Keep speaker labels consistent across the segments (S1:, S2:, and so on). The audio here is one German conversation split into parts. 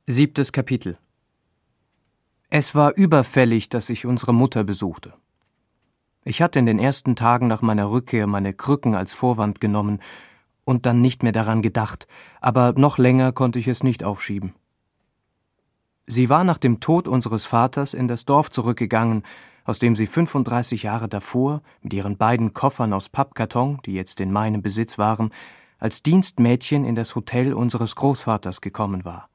S1: 7. Kapitel. Es war überfällig, dass ich unsere Mutter besuchte. Ich hatte in den ersten Tagen nach meiner Rückkehr meine Krücken als Vorwand genommen und dann nicht mehr daran gedacht, aber noch länger konnte ich es nicht aufschieben. Sie war nach dem Tod unseres Vaters in das Dorf zurückgegangen, aus dem sie 35 Jahre davor mit ihren beiden Koffern aus Pappkarton, die jetzt in meinem Besitz waren, als Dienstmädchen in das Hotel unseres Großvaters gekommen war.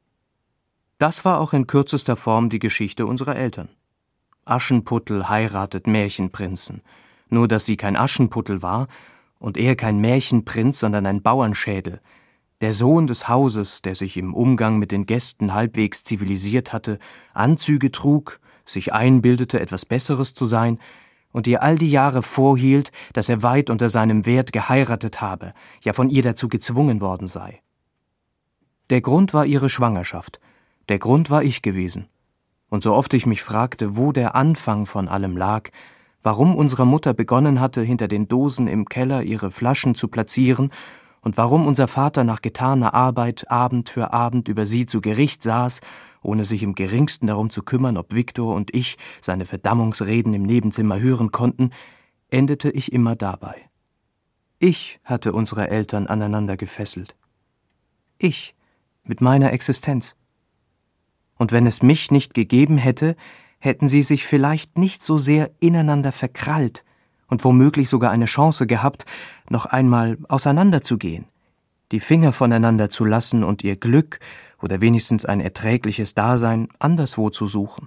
S1: Das war auch in kürzester Form die Geschichte unserer Eltern. Aschenputtel heiratet Märchenprinzen. Nur, dass sie kein Aschenputtel war und er kein Märchenprinz, sondern ein Bauernschädel. Der Sohn des Hauses, der sich im Umgang mit den Gästen halbwegs zivilisiert hatte, Anzüge trug, sich einbildete, etwas Besseres zu sein und ihr all die Jahre vorhielt, dass er weit unter seinem Wert geheiratet habe, ja von ihr dazu gezwungen worden sei. Der Grund war ihre Schwangerschaft. Der Grund war ich gewesen. Und so oft ich mich fragte, wo der Anfang von allem lag, warum unsere Mutter begonnen hatte, hinter den Dosen im Keller ihre Flaschen zu platzieren und warum unser Vater nach getaner Arbeit Abend für Abend über sie zu Gericht saß, ohne sich im geringsten darum zu kümmern, ob Viktor und ich seine Verdammungsreden im Nebenzimmer hören konnten, endete ich immer dabei. Ich hatte unsere Eltern aneinander gefesselt. Ich mit meiner Existenz. Und wenn es mich nicht gegeben hätte, hätten sie sich vielleicht nicht so sehr ineinander verkrallt und womöglich sogar eine Chance gehabt, noch einmal auseinanderzugehen, die Finger voneinander zu lassen und ihr Glück oder wenigstens ein erträgliches Dasein anderswo zu suchen.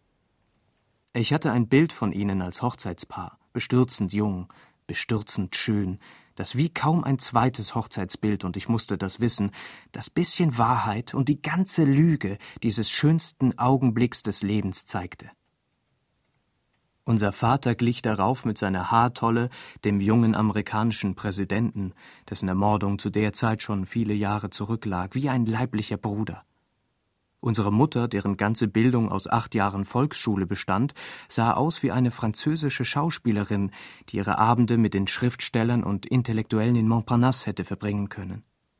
S1: Ich hatte ein Bild von ihnen als Hochzeitspaar, bestürzend jung, bestürzend schön, das wie kaum ein zweites Hochzeitsbild, und ich musste das wissen, das bisschen Wahrheit und die ganze Lüge dieses schönsten Augenblicks des Lebens zeigte. Unser Vater glich darauf mit seiner Haartolle dem jungen amerikanischen Präsidenten, dessen Ermordung zu der Zeit schon viele Jahre zurücklag, wie ein leiblicher Bruder. Unsere Mutter, deren ganze Bildung aus 8 Jahren Volksschule bestand, sah aus wie eine französische Schauspielerin, die ihre Abende mit den Schriftstellern und Intellektuellen in Montparnasse hätte verbringen können.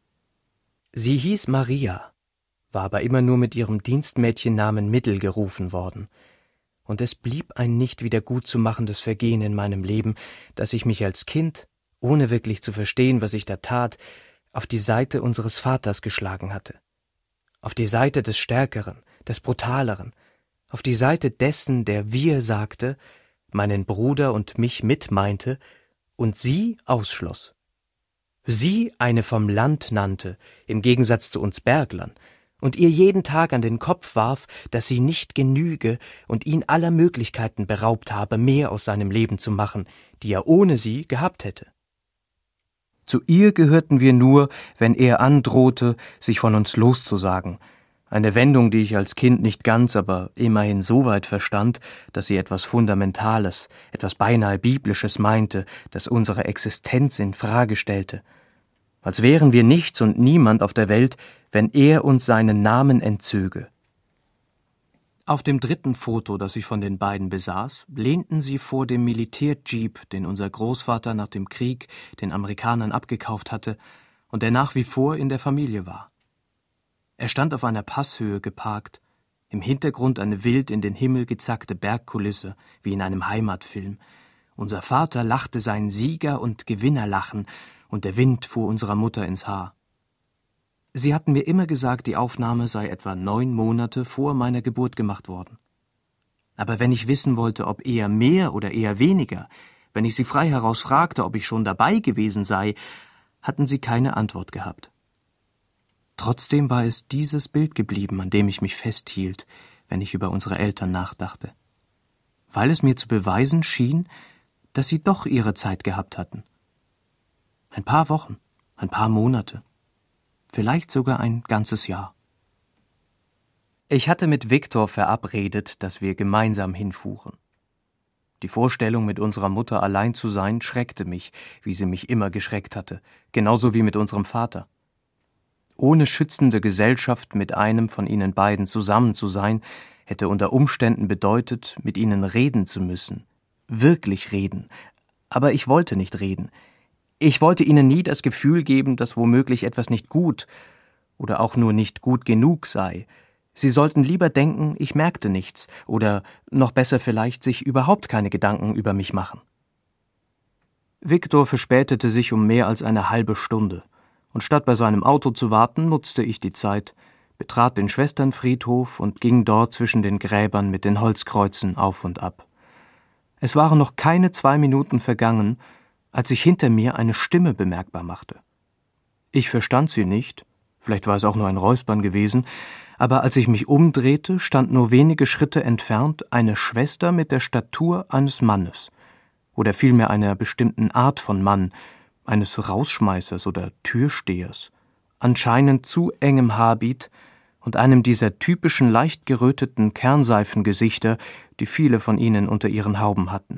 S1: Sie hieß Maria, war aber immer nur mit ihrem Dienstmädchennamen Mittel gerufen worden. Und es blieb ein nicht wieder gut zu machendes Vergehen in meinem Leben, dass ich mich als Kind, ohne wirklich zu verstehen, was ich da tat, auf die Seite unseres Vaters geschlagen hatte. Auf die Seite des Stärkeren, des Brutaleren, auf die Seite dessen, der wir sagte, meinen Bruder und mich mitmeinte und sie ausschloss. Sie eine vom Land nannte, im Gegensatz zu uns Berglern, und ihr jeden Tag an den Kopf warf, dass sie nicht genüge und ihn aller Möglichkeiten beraubt habe, mehr aus seinem Leben zu machen, die er ohne sie gehabt hätte. Zu ihr gehörten wir nur, wenn er androhte, sich von uns loszusagen. Eine Wendung, die ich als Kind nicht ganz, aber immerhin so weit verstand, dass sie etwas Fundamentales, etwas beinahe Biblisches meinte, das unsere Existenz in Frage stellte. Als wären wir nichts und niemand auf der Welt, wenn er uns seinen Namen entzöge. Auf dem 3. Foto, das ich von den beiden besaß, lehnten sie vor dem Militärjeep, den unser Großvater nach dem Krieg den Amerikanern abgekauft hatte und der nach wie vor in der Familie war. Er stand auf einer Passhöhe geparkt, im Hintergrund eine wild in den Himmel gezackte Bergkulisse, wie in einem Heimatfilm. Unser Vater lachte sein Sieger- und Gewinnerlachen, und der Wind fuhr unserer Mutter ins Haar. Sie hatten mir immer gesagt, die Aufnahme sei etwa 9 Monate vor meiner Geburt gemacht worden. Aber wenn ich wissen wollte, ob eher mehr oder eher weniger, wenn ich sie frei heraus fragte, ob ich schon dabei gewesen sei, hatten sie keine Antwort gehabt. Trotzdem war es dieses Bild geblieben, an dem ich mich festhielt, wenn ich über unsere Eltern nachdachte. Weil es mir zu beweisen schien, dass sie doch ihre Zeit gehabt hatten. Ein paar Wochen, ein paar Monate. Vielleicht sogar ein ganzes Jahr. Ich hatte mit Viktor verabredet, dass wir gemeinsam hinfuhren. Die Vorstellung, mit unserer Mutter allein zu sein, schreckte mich, wie sie mich immer geschreckt hatte, genauso wie mit unserem Vater. Ohne schützende Gesellschaft mit einem von ihnen beiden zusammen zu sein, hätte unter Umständen bedeutet, mit ihnen reden zu müssen. Wirklich reden. Aber ich wollte nicht reden. Ich wollte ihnen nie das Gefühl geben, dass womöglich etwas nicht gut oder auch nur nicht gut genug sei. Sie sollten lieber denken, ich merkte nichts, oder noch besser vielleicht sich überhaupt keine Gedanken über mich machen. Viktor verspätete sich um mehr als eine halbe Stunde, und statt bei seinem Auto zu warten, nutzte ich die Zeit, betrat den Schwesternfriedhof und ging dort zwischen den Gräbern mit den Holzkreuzen auf und ab. Es waren noch keine 2 Minuten vergangen, als sich hinter mir eine Stimme bemerkbar machte. Ich verstand sie nicht, vielleicht war es auch nur ein Räuspern gewesen, aber als ich mich umdrehte, stand nur wenige Schritte entfernt eine Schwester mit der Statur eines Mannes, oder vielmehr einer bestimmten Art von Mann, eines Rausschmeißers oder Türstehers, anscheinend zu engem Habit und einem dieser typischen leicht geröteten Kernseifengesichter, die viele von ihnen unter ihren Hauben hatten.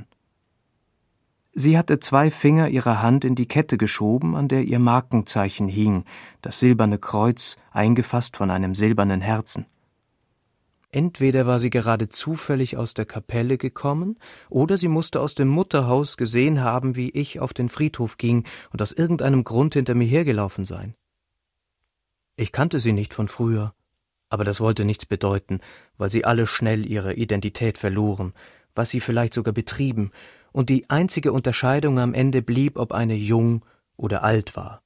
S1: Sie hatte 2 Finger ihrer Hand in die Kette geschoben, an der ihr Markenzeichen hing, das silberne Kreuz, eingefasst von einem silbernen Herzen. Entweder war sie gerade zufällig aus der Kapelle gekommen, oder sie musste aus dem Mutterhaus gesehen haben, wie ich auf den Friedhof ging und aus irgendeinem Grund hinter mir hergelaufen sein. Ich kannte sie nicht von früher, aber das wollte nichts bedeuten, weil sie alle schnell ihre Identität verloren, was sie vielleicht sogar betrieben, und die einzige Unterscheidung am Ende blieb, ob eine jung oder alt war.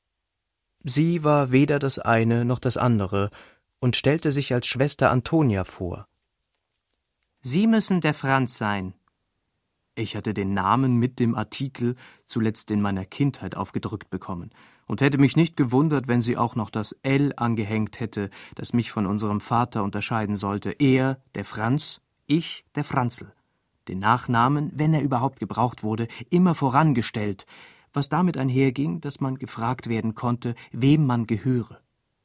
S1: Sie war weder das eine noch das andere und stellte sich als Schwester Antonia vor. »Sie müssen der Franz sein.« Ich hatte den Namen mit dem Artikel zuletzt in meiner Kindheit aufgedrückt bekommen und hätte mich nicht gewundert, wenn sie auch noch das L angehängt hätte, das mich von unserem Vater unterscheiden sollte. Er, der Franz, ich, der Franzl. Den Nachnamen, wenn er überhaupt gebraucht wurde, immer vorangestellt, was damit einherging, dass man gefragt werden konnte, wem man gehöre.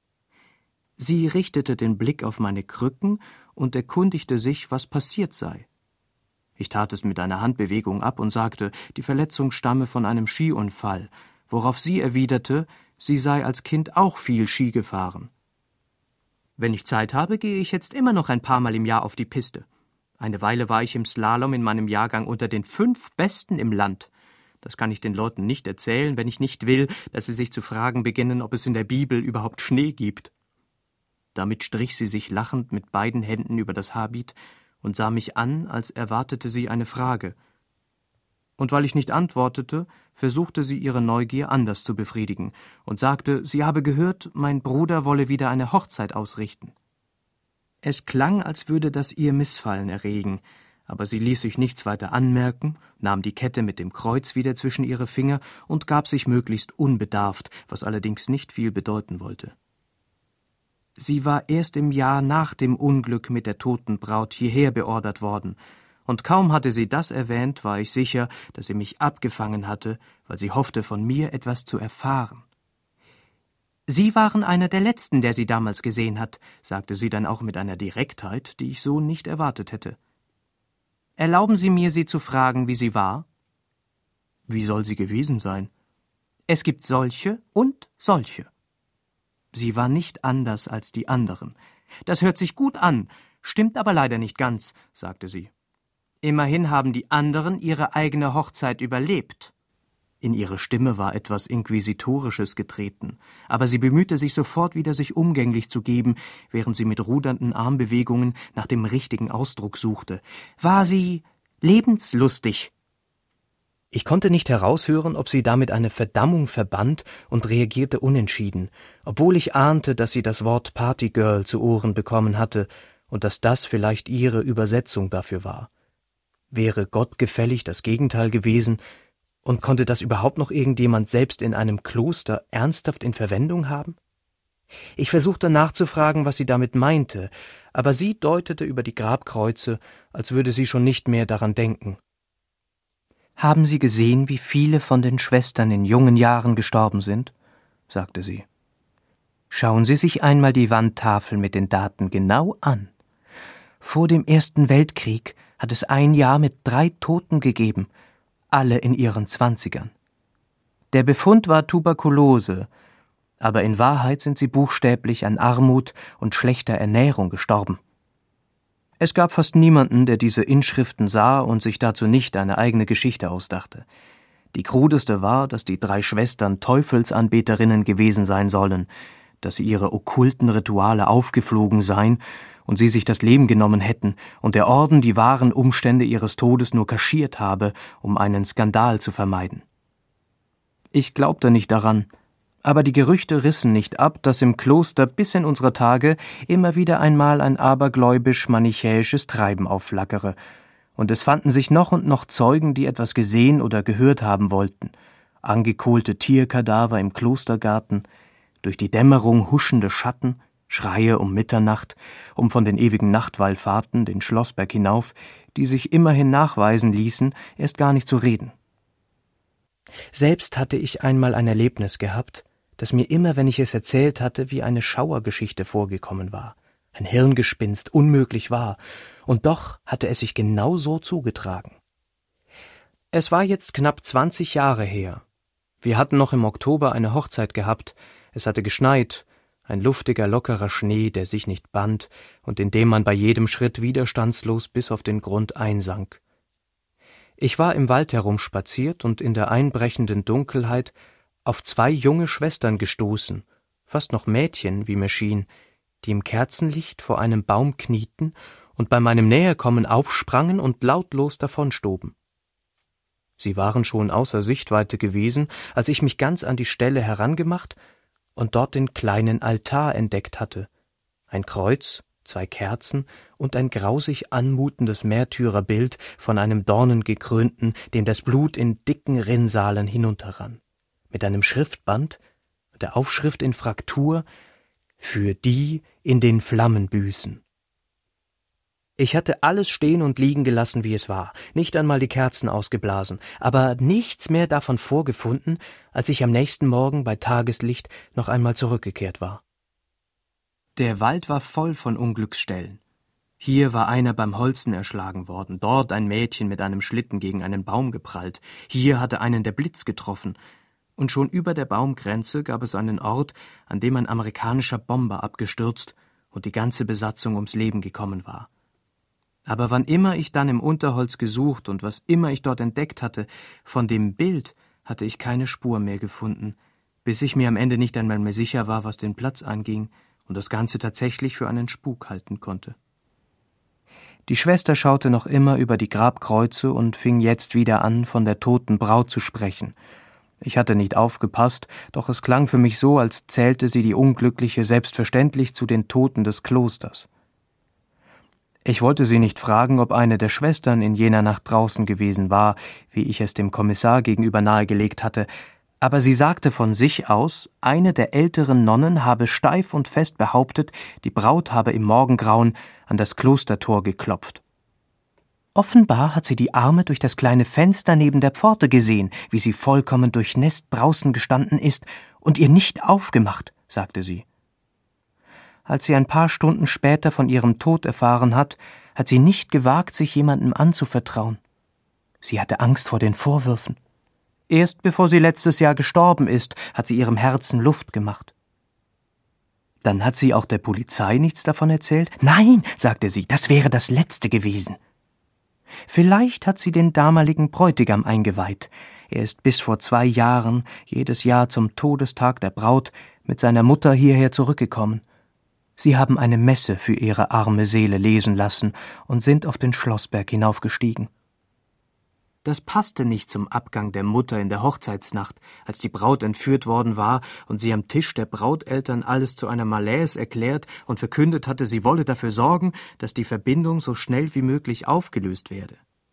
S1: Sie richtete den Blick auf meine Krücken und erkundigte sich, was passiert sei. Ich tat es mit einer Handbewegung ab und sagte, die Verletzung stamme von einem Skiunfall, worauf sie erwiderte, sie sei als Kind auch viel Ski gefahren. »Wenn ich Zeit habe, gehe ich jetzt immer noch ein paar Mal im Jahr auf die Piste. Eine Weile war ich im Slalom in meinem Jahrgang unter den 5 Besten im Land. Das kann ich den Leuten nicht erzählen, wenn ich nicht will, dass sie sich zu fragen beginnen, ob es in der Bibel überhaupt Schnee gibt.« Damit strich sie sich lachend mit beiden Händen über das Habit und sah mich an, als erwartete sie eine Frage. Und weil ich nicht antwortete, versuchte sie ihre Neugier anders zu befriedigen und sagte, sie habe gehört, mein Bruder wolle wieder eine Hochzeit ausrichten. Es klang, als würde das ihr Missfallen erregen, aber sie ließ sich nichts weiter anmerken, nahm die Kette mit dem Kreuz wieder zwischen ihre Finger und gab sich möglichst unbedarft, was allerdings nicht viel bedeuten wollte. Sie war erst im Jahr nach dem Unglück mit der toten Braut hierher beordert worden, und kaum hatte sie das erwähnt, war ich sicher, dass sie mich abgefangen hatte, weil sie hoffte, von mir etwas zu erfahren. »Sie waren einer der Letzten, der sie damals gesehen hat«, sagte sie dann auch mit einer Direktheit, die ich so nicht erwartet hätte. »Erlauben Sie mir, Sie zu fragen, wie sie war?« »Wie soll sie gewesen sein?« »Es gibt solche und solche.« Sie war nicht anders als die anderen. »Das hört sich gut an, stimmt aber leider nicht ganz«, sagte sie. »Immerhin haben die anderen ihre eigene Hochzeit überlebt.« In ihre Stimme war etwas Inquisitorisches getreten, aber sie bemühte sich sofort wieder, sich umgänglich zu geben, während sie mit rudernden Armbewegungen nach dem richtigen Ausdruck suchte. »War sie lebenslustig?« Ich konnte nicht heraushören, ob sie damit eine Verdammung verband und reagierte unentschieden, obwohl ich ahnte, dass sie das Wort Partygirl zu Ohren bekommen hatte und dass das vielleicht ihre Übersetzung dafür war. Wäre Gott gefällig das Gegenteil gewesen, und konnte das überhaupt noch irgendjemand selbst in einem Kloster ernsthaft in Verwendung haben? Ich versuchte nachzufragen, was sie damit meinte, aber sie deutete über die Grabkreuze, als würde sie schon nicht mehr daran denken. »Haben Sie gesehen, wie viele von den Schwestern in jungen Jahren gestorben sind?« sagte sie. »Schauen Sie sich einmal die Wandtafel mit den Daten genau an. Vor dem Ersten Weltkrieg hat es ein Jahr mit 3 Toten gegeben, alle in ihren 20ern. Der Befund war Tuberkulose, aber in Wahrheit sind sie buchstäblich an Armut und schlechter Ernährung gestorben. Es gab fast niemanden, der diese Inschriften sah und sich dazu nicht eine eigene Geschichte ausdachte. Die krudeste war, dass die 3 Schwestern Teufelsanbeterinnen gewesen sein sollen. dass sie ihre okkulten Rituale aufgeflogen seien und sie sich das Leben genommen hätten und der Orden die wahren Umstände ihres Todes nur kaschiert habe, um einen Skandal zu vermeiden. Ich glaubte nicht daran, aber die Gerüchte rissen nicht ab, dass im Kloster bis in unsere Tage immer wieder einmal ein abergläubisch-manichäisches Treiben aufflackere, und es fanden sich noch und noch Zeugen, die etwas gesehen oder gehört haben wollten, angekohlte Tierkadaver im Klostergarten, durch die Dämmerung huschende Schatten, Schreie um Mitternacht, um von den ewigen Nachtwallfahrten den Schlossberg hinauf, die sich immerhin nachweisen ließen, erst gar nicht zu reden. Selbst hatte ich einmal ein Erlebnis gehabt, das mir immer, wenn ich es erzählt hatte, wie eine Schauergeschichte vorgekommen war, ein Hirngespinst, unmöglich war, und doch hatte es sich genau so zugetragen. Es war jetzt knapp 20 Jahre her. Wir hatten noch im Oktober eine Hochzeit gehabt, es hatte geschneit, ein luftiger, lockerer Schnee, der sich nicht band und in dem man bei jedem Schritt widerstandslos bis auf den Grund einsank. Ich war im Wald herumspaziert und in der einbrechenden Dunkelheit auf 2 junge Schwestern gestoßen, fast noch Mädchen, wie mir schien, die im Kerzenlicht vor einem Baum knieten und bei meinem Näherkommen aufsprangen und lautlos davonstoben. Sie waren schon außer Sichtweite gewesen, als ich mich ganz an die Stelle herangemacht und dort den kleinen Altar entdeckt hatte, ein Kreuz, 2 Kerzen und ein grausig anmutendes Märtyrerbild von einem Dornengekrönten, dem das Blut in dicken Rinnsalen hinunterrann, mit einem Schriftband, der Aufschrift in Fraktur: »Für die in den Flammen büßen.« Ich hatte alles stehen und liegen gelassen, wie es war, nicht einmal die Kerzen ausgeblasen, aber nichts mehr davon vorgefunden, als ich am nächsten Morgen bei Tageslicht noch einmal zurückgekehrt war. Der Wald war voll von Unglücksstellen. Hier war einer beim Holzen erschlagen worden, dort ein Mädchen mit einem Schlitten gegen einen Baum geprallt, hier hatte einen der Blitz getroffen, und schon über der Baumgrenze gab es einen Ort, an dem ein amerikanischer Bomber abgestürzt und die ganze Besatzung ums Leben gekommen war. Aber wann immer ich dann im Unterholz gesucht und was immer ich dort entdeckt hatte, von dem Bild hatte ich keine Spur mehr gefunden, bis ich mir am Ende nicht einmal mehr sicher war, was den Platz anging und das Ganze tatsächlich für einen Spuk halten konnte. Die Schwester schaute noch immer über die Grabkreuze und fing jetzt wieder an, von der toten Braut zu sprechen. Ich hatte nicht aufgepasst, doch es klang für mich so, als zählte sie die Unglückliche selbstverständlich zu den Toten des Klosters. Ich wollte sie nicht fragen, ob eine der Schwestern in jener Nacht draußen gewesen war, wie ich es dem Kommissar gegenüber nahegelegt hatte, aber sie sagte von sich aus, eine der älteren Nonnen habe steif und fest behauptet, die Braut habe im Morgengrauen an das Klostertor geklopft. Offenbar hat sie die Arme durch das kleine Fenster neben der Pforte gesehen, wie sie vollkommen durchnässt draußen gestanden ist und ihr nicht aufgemacht, sagte sie. Als sie ein paar Stunden später von ihrem Tod erfahren hat, hat sie nicht gewagt, sich jemandem anzuvertrauen. Sie hatte Angst vor den Vorwürfen. Erst bevor sie letztes Jahr gestorben ist, hat sie ihrem Herzen Luft gemacht. Dann hat sie auch der Polizei nichts davon erzählt? Nein, sagte sie, das wäre das Letzte gewesen. Vielleicht hat sie den damaligen Bräutigam eingeweiht. Er ist bis vor 2 Jahren, jedes Jahr zum Todestag der Braut, mit seiner Mutter hierher zurückgekommen. Sie haben eine Messe für ihre arme Seele lesen lassen und sind auf den Schlossberg hinaufgestiegen. Das passte nicht zum Abgang der Mutter in der Hochzeitsnacht, als die Braut entführt worden war und sie am Tisch der Brauteltern alles zu einer Malaise erklärt und verkündet hatte, sie wolle dafür sorgen, dass die Verbindung so schnell wie möglich aufgelöst werde.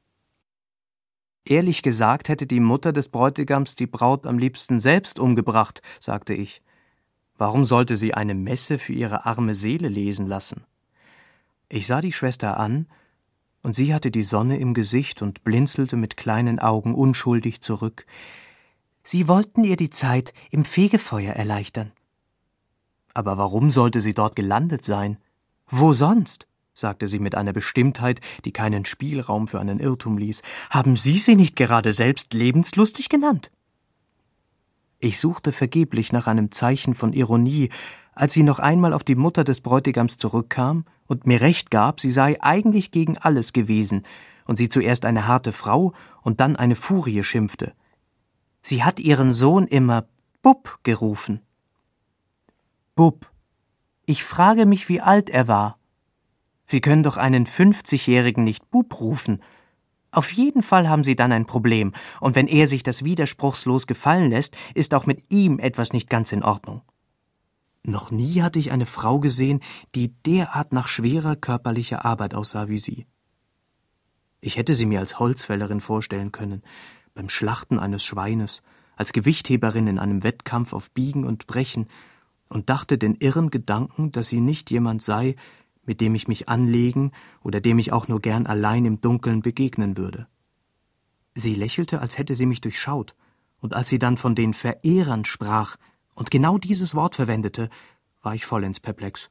S1: Ehrlich gesagt hätte die Mutter des Bräutigams die Braut am liebsten selbst umgebracht, sagte ich. Warum sollte sie eine Messe für ihre arme Seele lesen lassen? Ich sah die Schwester an, und sie hatte die Sonne im Gesicht und blinzelte mit kleinen Augen unschuldig zurück. Sie wollten ihr die Zeit im Fegefeuer erleichtern. Aber warum sollte sie dort gelandet sein? Wo sonst? Sagte sie mit einer Bestimmtheit, die keinen Spielraum für einen Irrtum ließ. Haben Sie sie nicht gerade selbst lebenslustig genannt? Ich suchte vergeblich nach einem Zeichen von Ironie, als sie noch einmal auf die Mutter des Bräutigams zurückkam und mir recht gab, sie sei eigentlich gegen alles gewesen und sie zuerst eine harte Frau und dann eine Furie schimpfte. Sie hat ihren Sohn immer Bub gerufen. Bub, ich frage mich, wie alt er war. Sie können doch einen 50-Jährigen nicht Bub rufen. Auf jeden Fall haben Sie dann ein Problem, und wenn er sich das widerspruchslos gefallen lässt, ist auch mit ihm etwas nicht ganz in Ordnung. Noch nie hatte ich eine Frau gesehen, die derart nach schwerer körperlicher Arbeit aussah wie sie. Ich hätte sie mir als Holzfällerin vorstellen können, beim Schlachten eines Schweines, als Gewichtheberin in einem Wettkampf auf Biegen und Brechen, und dachte den irren Gedanken, dass sie nicht jemand sei, mit dem ich mich anlegen oder dem ich auch nur gern allein im Dunkeln begegnen würde. Sie lächelte, als hätte sie mich durchschaut, und als sie dann von den Verehrern sprach und genau dieses Wort verwendete, war ich vollends perplex.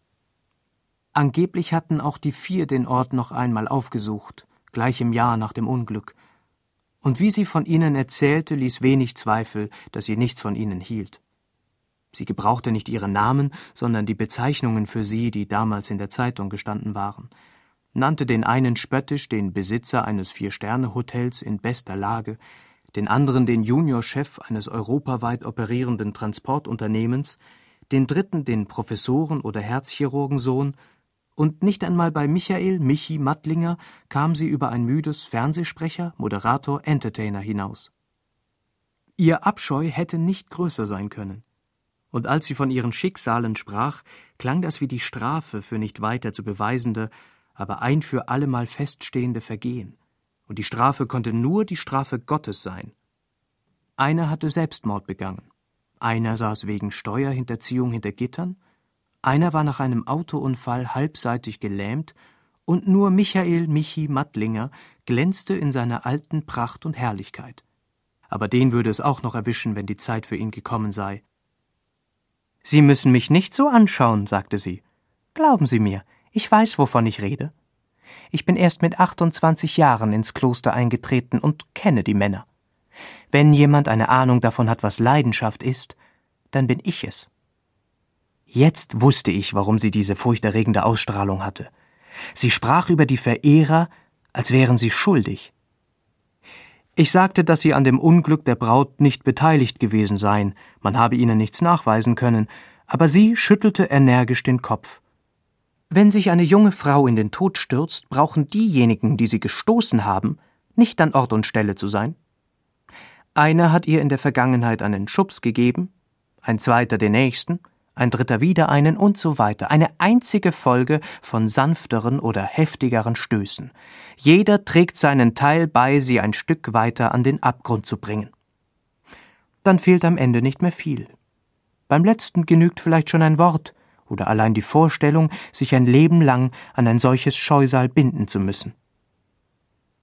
S1: Angeblich hatten auch die 4 den Ort noch einmal aufgesucht, gleich im Jahr nach dem Unglück, und wie sie von ihnen erzählte, ließ wenig Zweifel, dass sie nichts von ihnen hielt. Sie gebrauchte nicht ihre Namen, sondern die Bezeichnungen für sie, die damals in der Zeitung gestanden waren, nannte den einen spöttisch den Besitzer eines 4-Sterne-Hotels in bester Lage, den anderen den Juniorchef eines europaweit operierenden Transportunternehmens, den dritten den Professoren- oder Herzchirurgensohn, und nicht einmal bei Michael Michi Mattlinger kam sie über ein müdes Fernsehsprecher, Moderator, Entertainer hinaus. Ihr Abscheu hätte nicht größer sein können. Und als sie von ihren Schicksalen sprach, klang das wie die Strafe für nicht weiter zu beweisende, aber ein für allemal feststehende Vergehen. Und die Strafe konnte nur die Strafe Gottes sein. Einer hatte Selbstmord begangen, einer saß wegen Steuerhinterziehung hinter Gittern, einer war nach einem Autounfall halbseitig gelähmt, und nur Michael Michi Mattlinger glänzte in seiner alten Pracht und Herrlichkeit. Aber den würde es auch noch erwischen, wenn die Zeit für ihn gekommen sei. »Sie müssen mich nicht so anschauen«, sagte sie. »Glauben Sie mir, ich weiß, wovon ich rede. Ich bin erst mit 28 Jahren ins Kloster eingetreten und kenne die Männer. Wenn jemand eine Ahnung davon hat, was Leidenschaft ist, dann bin ich es.« Jetzt wusste ich, warum sie diese furchterregende Ausstrahlung hatte. Sie sprach über die Verehrer, als wären sie schuldig. Ich sagte, dass sie an dem Unglück der Braut nicht beteiligt gewesen seien, man habe ihnen nichts nachweisen können, aber sie schüttelte energisch den Kopf. Wenn sich eine junge Frau in den Tod stürzt, brauchen diejenigen, die sie gestoßen haben, nicht an Ort und Stelle zu sein. Einer hat ihr in der Vergangenheit einen Schubs gegeben, ein zweiter den nächsten, ein dritter wieder einen und so weiter, eine einzige Folge von sanfteren oder heftigeren Stößen. Jeder trägt seinen Teil bei, sie ein Stück weiter an den Abgrund zu bringen. Dann fehlt am Ende nicht mehr viel. Beim letzten genügt vielleicht schon ein Wort oder allein die Vorstellung, sich ein Leben lang an ein solches Scheusal binden zu müssen.